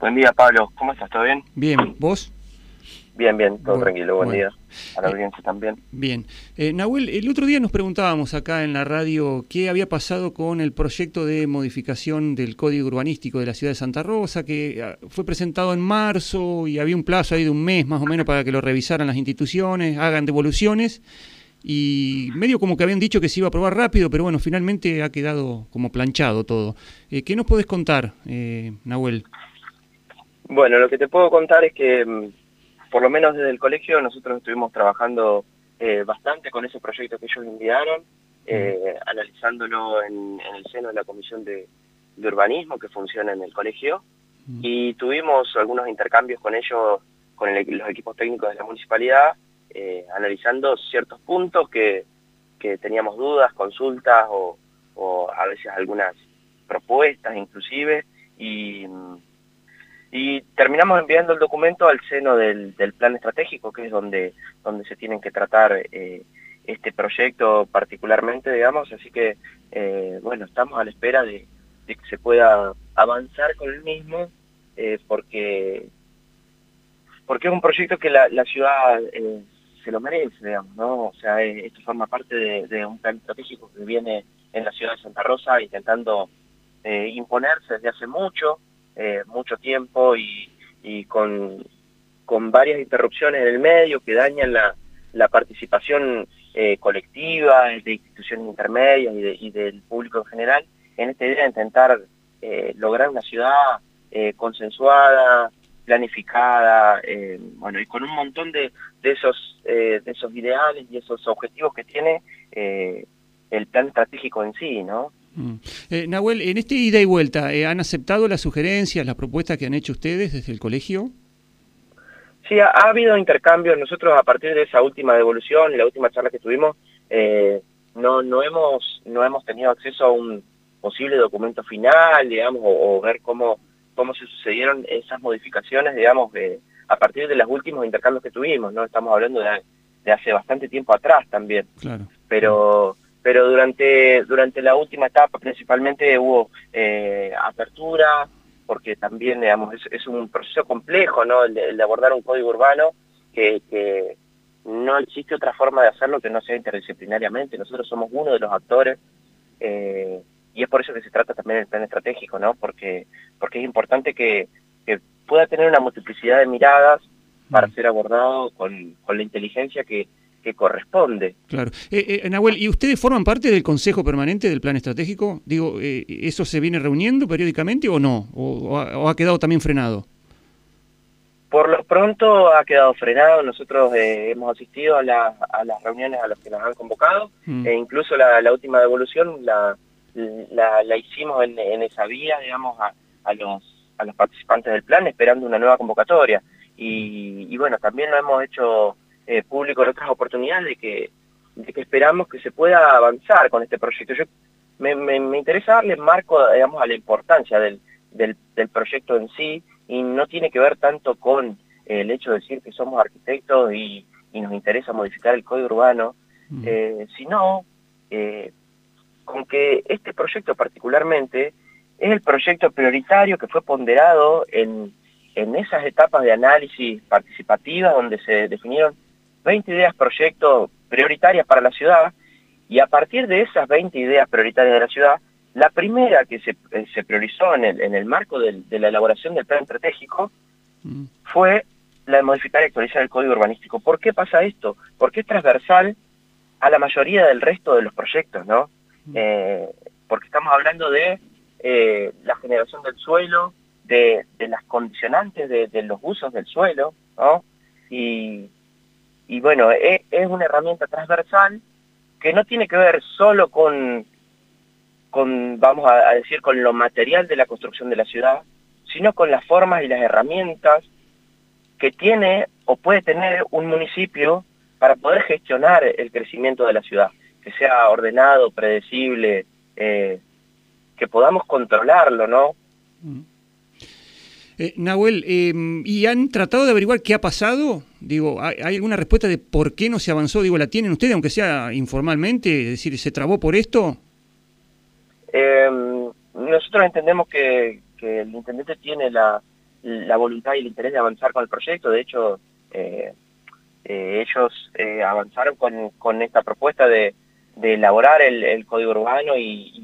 Buen día, Pablo. ¿Cómo estás? ¿Todo bien? Bien, ¿vos? Bien, todo Bueno, tranquilo. Buen bueno. día. A la audiencia también. Bien. Nahuel, el otro día nos preguntábamos acá en la radio qué había pasado con el proyecto de modificación del Código Urbanístico de la ciudad de Santa Rosa, que fue presentado en marzo y había un plazo ahí de un mes más o menos para que lo revisaran las instituciones, hagan devoluciones, y medio como que habían dicho que se iba a aprobar rápido, pero bueno, finalmente ha quedado como planchado todo. ¿Qué nos podés contar, Nahuel? Bueno, lo que te puedo contar es que, por lo menos desde el colegio, nosotros estuvimos trabajando bastante con ese proyecto que ellos enviaron, analizándolo en el seno de la Comisión de Urbanismo que funciona en el colegio, y tuvimos algunos intercambios con ellos, con los equipos técnicos de la municipalidad, analizando ciertos puntos que teníamos dudas, consultas o a veces algunas propuestas inclusive, y terminamos enviando el documento al seno del plan estratégico, que es donde se tienen que tratar este proyecto particularmente, digamos, así que, bueno, estamos a la espera de que se pueda avanzar con el mismo, porque es un proyecto que la ciudad se lo merece, digamos, ¿no? O sea, esto forma parte de un plan estratégico que viene en la ciudad de Santa Rosa intentando imponerse desde hace mucho tiempo y con varias interrupciones en el medio que dañan la participación colectiva de instituciones intermedias y del público en general, en esta idea de intentar lograr una ciudad consensuada, planificada, bueno, y con un montón de esos ideales y esos objetivos que tiene el plan estratégico en sí, ¿no? Nahuel, en este ida y vuelta, ¿han aceptado las sugerencias, las propuestas que han hecho ustedes desde el colegio? Sí, ha habido intercambios. Nosotros, a partir de esa última devolución y la última charla que tuvimos, no hemos tenido acceso a un posible documento final, digamos, o ver cómo se sucedieron esas modificaciones, digamos, a partir de los últimos intercambios que tuvimos, ¿no? Estamos hablando de hace bastante tiempo atrás también. Claro. Pero durante la última etapa principalmente hubo apertura, porque también, digamos, es un proceso complejo, ¿no? El de abordar un código urbano, que no existe otra forma de hacerlo que no sea interdisciplinariamente. Nosotros somos uno de los actores, y es por eso que se trata también el plan estratégico, ¿no? Porque es importante que pueda tener una multiplicidad de miradas para ser abordado con la inteligencia que corresponde. Claro. Nahuel, ¿y ustedes forman parte del Consejo Permanente del Plan Estratégico? Digo, ¿eso se viene reuniendo periódicamente o no? ¿O ha quedado también frenado? Por lo pronto ha quedado frenado. Nosotros hemos asistido a las reuniones a las que nos han convocado, e incluso la última devolución la hicimos en esa vía, digamos, a los participantes del plan, esperando una nueva convocatoria. Y bueno, también lo hemos hecho público en otras oportunidades de que esperamos que se pueda avanzar con este proyecto. Me interesa darle marco, digamos, a la importancia del proyecto en sí, y no tiene que ver tanto con el hecho de decir que somos arquitectos y nos interesa modificar el código urbano, sino con que este proyecto particularmente es el proyecto prioritario que fue ponderado en esas etapas de análisis participativa donde se definieron 20 ideas proyectos prioritarias para la ciudad, y a partir de esas 20 ideas prioritarias de la ciudad, la primera que se priorizó en el marco de la elaboración del plan estratégico fue la de modificar y actualizar el código urbanístico. ¿Por qué pasa esto? Porque es transversal a la mayoría del resto de los proyectos, ¿no? Porque estamos hablando de la generación del suelo, de las condicionantes de los usos del suelo, ¿no? Y bueno, es una herramienta transversal que no tiene que ver solo con vamos a decir, con lo material de la construcción de la ciudad, sino con las formas y las herramientas que tiene o puede tener un municipio para poder gestionar el crecimiento de la ciudad, que sea ordenado, predecible, que podamos controlarlo, ¿no? Nahuel, ¿y han tratado de averiguar qué ha pasado? Digo, ¿hay alguna respuesta de por qué no se avanzó? Digo, ¿la tienen ustedes, aunque sea informalmente? Es decir, ¿se trabó por esto? Nosotros entendemos que el intendente tiene la la voluntad y el interés de avanzar con el proyecto. De hecho, ellos avanzaron con esta propuesta de elaborar el código urbano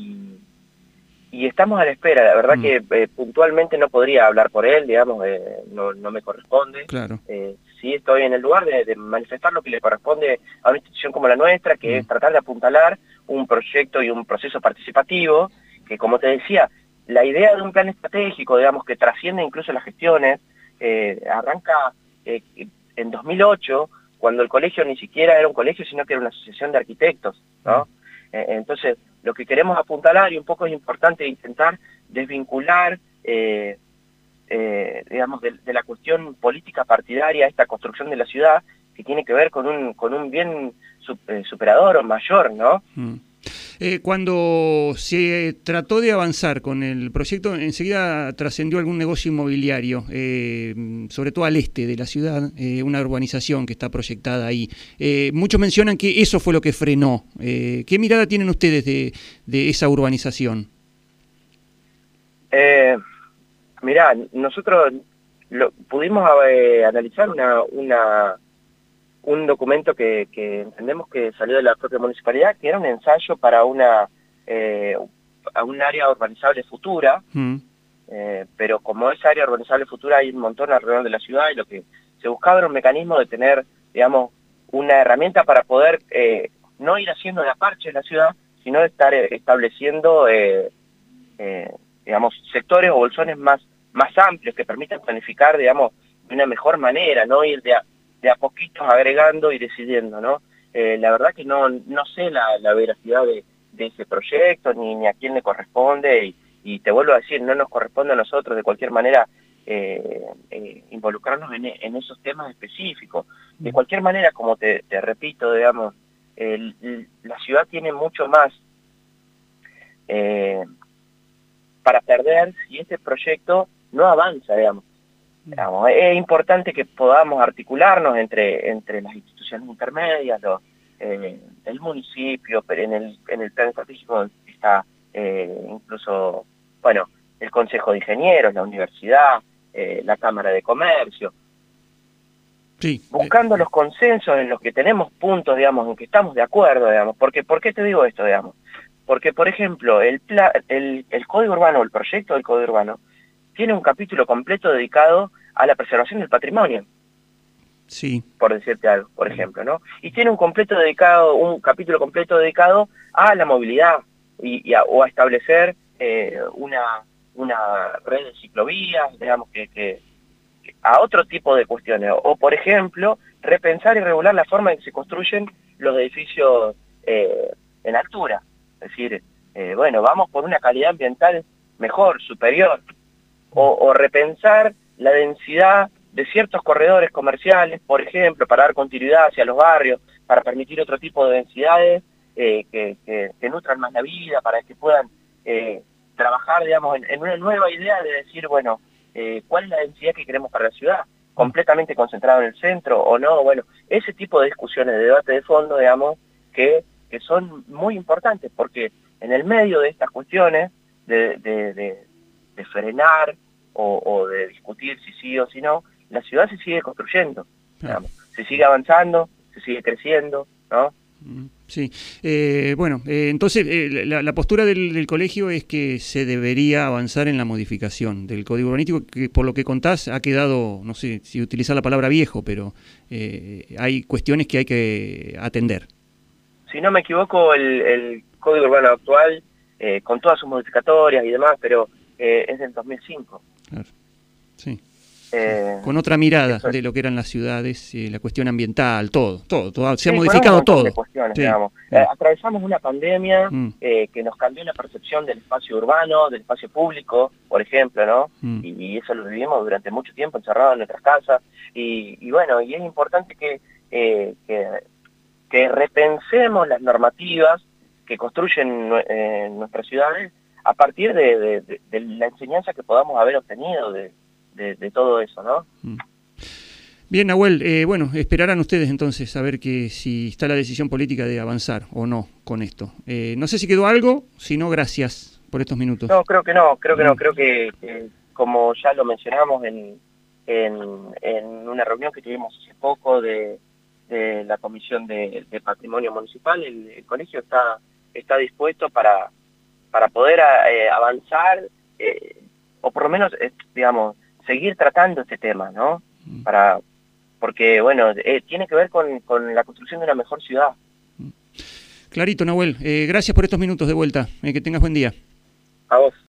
y estamos a la espera. La verdad que puntualmente no podría hablar por él, digamos, no me corresponde. Claro. Sí estoy en el lugar de manifestar lo que le corresponde a una institución como la nuestra, que es tratar de apuntalar un proyecto y un proceso participativo, que como te decía, la idea de un plan estratégico, digamos, que trasciende incluso las gestiones, arranca en 2008, cuando el colegio ni siquiera era un colegio, sino que era una asociación de arquitectos, ¿no? Entonces, lo que queremos apuntalar, y un poco es importante intentar desvincular, digamos, de la cuestión política partidaria esta construcción de la ciudad, que tiene que ver con un bien superador o mayor, ¿no? Cuando se trató de avanzar con el proyecto, enseguida trascendió algún negocio inmobiliario, sobre todo al este de la ciudad, una urbanización que está proyectada ahí. Muchos mencionan que eso fue lo que frenó. ¿Qué mirada tienen ustedes de esa urbanización? Mirá, nosotros pudimos analizar un documento que entendemos que salió de la propia municipalidad, que era un ensayo para a un área urbanizable futura, pero como esa área urbanizable futura hay un montón alrededor de la ciudad, y lo que se buscaba era un mecanismo de tener, digamos, una herramienta para poder no ir haciendo de a parche la ciudad, sino de estar estableciendo, digamos, sectores o bolsones más amplios que permitan planificar, digamos, de una mejor manera, no ir de a poquitos agregando y decidiendo, ¿no? La verdad que no sé la veracidad de ese proyecto, ni a quién le corresponde, y te vuelvo a decir, no nos corresponde a nosotros de cualquier manera involucrarnos en esos temas específicos. De cualquier manera, como te repito, digamos, la ciudad tiene mucho más para perder si este proyecto no avanza, digamos. Es importante que podamos articularnos entre las instituciones intermedias, el municipio, pero en el plan estratégico está incluso, bueno, el Consejo de Ingenieros, la universidad, la Cámara de Comercio, sí, buscando los consensos en los que tenemos puntos, digamos, en que estamos de acuerdo, digamos. Porque, ¿por qué te digo esto, digamos? Porque, por ejemplo, el Código Urbano, el proyecto del Código Urbano, tiene un capítulo completo dedicado a la preservación del patrimonio. Sí. Por decirte algo, por ejemplo, ¿no? Y tiene un capítulo completo dedicado a la movilidad o a establecer una red de ciclovías, digamos, que a otro tipo de cuestiones. O, por ejemplo, repensar y regular la forma en que se construyen los edificios en altura. Es decir, bueno, vamos por una calidad ambiental mejor, superior. O repensar la densidad de ciertos corredores comerciales, por ejemplo, para dar continuidad hacia los barrios, para permitir otro tipo de densidades que nutran más la vida, para que puedan trabajar, digamos, en una nueva idea de decir, bueno, ¿cuál es la densidad que queremos para la ciudad? ¿Completamente concentrado en el centro o no? Bueno, ese tipo de discusiones, de debate de fondo, digamos, que son muy importantes, porque en el medio de estas cuestiones de frenar o de discutir si sí o si no, la ciudad se sigue construyendo, digamos, se sigue avanzando, se sigue creciendo, ¿no? Sí, bueno, entonces la postura del colegio es que se debería avanzar en la modificación del Código Urbanístico, que por lo que contás ha quedado, no sé si utilizar la palabra viejo, pero hay cuestiones que hay que atender. Si no me equivoco, el Código Urbano actual, con todas sus modificatorias y demás, pero es del 2005. Claro, sí. Con otra mirada de lo que eran las ciudades, la cuestión ambiental, todo se ha modificado todo. De cuestiones, digamos. Atravesamos una pandemia que nos cambió la percepción del espacio urbano, del espacio público, por ejemplo, ¿no? Y eso lo vivimos durante mucho tiempo encerrados en nuestras casas, y bueno, y es importante que repensemos las normativas que construyen nuestras ciudades a partir de la enseñanza que podamos haber obtenido de todo eso, ¿no? Bien, Nahuel, bueno, esperarán ustedes entonces a ver si está la decisión política de avanzar o no con esto. No sé si quedó algo, si no, gracias por estos minutos. No, creo que no, creo que como ya lo mencionamos en una reunión que tuvimos hace poco de la Comisión de Patrimonio Municipal, el colegio está dispuesto para poder avanzar, o por lo menos, digamos, seguir tratando este tema, ¿no? Porque, bueno, tiene que ver con la construcción de una mejor ciudad. Clarito, Nahuel. Gracias por estos minutos de vuelta. Que tengas buen día. A vos.